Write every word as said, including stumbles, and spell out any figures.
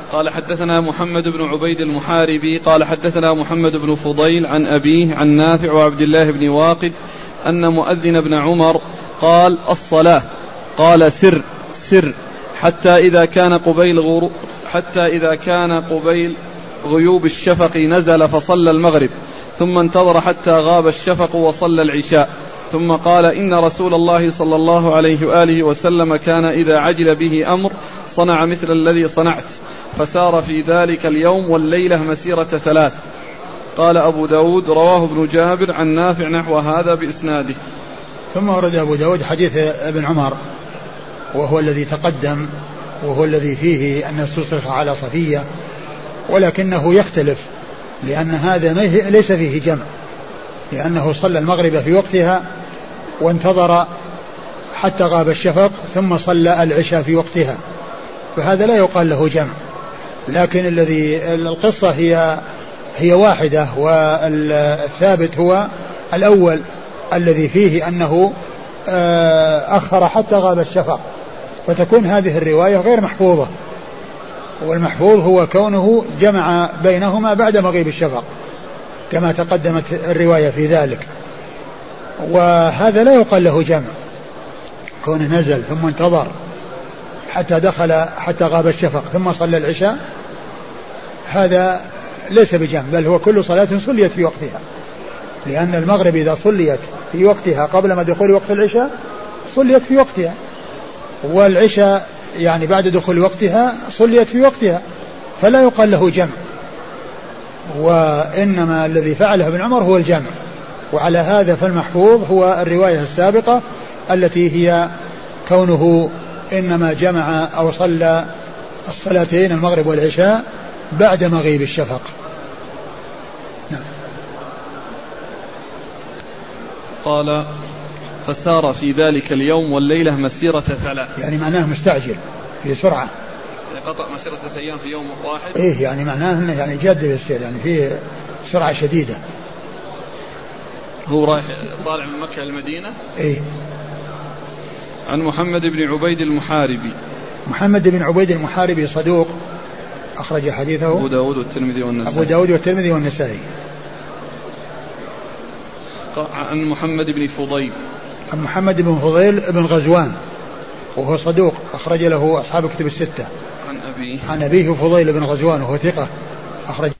قال حدثنا محمد بن عبيد المحاربي قال حدثنا محمد بن فضيل عن أبيه عن نافع وعبد الله بن واقد أن مؤذن بن عمر قال الصلاة قال سر سر حتى إذا كان قبيل غرو حتى إذا كان قبيل غيوب الشفق نزل فصلى المغرب ثم انتظر حتى غاب الشفق وصلى العشاء ثم قال إن رسول الله صلى الله عليه وآله وسلم كان إذا عجل به أمر صنع مثل الذي صنعت فسار في ذلك اليوم والليلة مسيرة ثلاث. قال أبو داود رواه ابن جابر عن نافع نحو هذا بإسناده. ثم ورد أبو داود حديث ابن عمر وهو الذي تقدم وهو الذي فيه أن استصرخ على صفية ولكنه يختلف لأن هذا ليس فيه جمع لأنه صلى المغرب في وقتها وانتظر حتى غاب الشفق ثم صلى العشاء في وقتها فهذا لا يقال له جمع لكن الذي القصة هي هي واحدة والثابت هو الأول الذي فيه أنه أخر حتى غاب الشفق فتكون هذه الرواية غير محفوظة والمحفوظ هو كونه جمع بينهما بعد مغيب الشفق كما تقدمت الرواية في ذلك وهذا لا يقال له جمع كونه نزل ثم انتظر حتى دخل حتى غاب الشفق ثم صلى العشاء هذا ليس بجمع بل هو كل صلاة صليت في وقتها لأن المغرب إذا صليت في وقتها قبل ما دخول وقت العشاء صليت في وقتها والعشاء يعني بعد دخول وقتها صليت في وقتها فلا يقال له جمع وإنما الذي فعله ابن عمر هو الجمع وعلى هذا فالمحفوظ هو الرواية السابقة التي هي كونه إنما جمع أو صلى الصلاتين المغرب والعشاء بعد مغيب الشفق. نعم. قال فسار في ذلك اليوم والليلة مسيرة ثلاث يعني معناه مستعجل في سرعة يعني قطع مسيرة أيام في يوم واحد إيه يعني معناه إنه يعني جاد بالسير يعني فيه سرعة شديدة هو رايح طالع من مكة المدينة. إيه. عن محمد بن عبيد المحاربي محمد بن عبيد المحاربي صدوق أخرج حديثه أبو داود والترمذي والنسائي أبو داود والترمذي والنسائي. عن محمد بن فضيل عن محمد بن فضيل بن غزوان وهو صدوق أخرج له أصحاب كتب الستة. عن أبيه عن أبيه فضيل بن غزوان وهو ثقة أخرج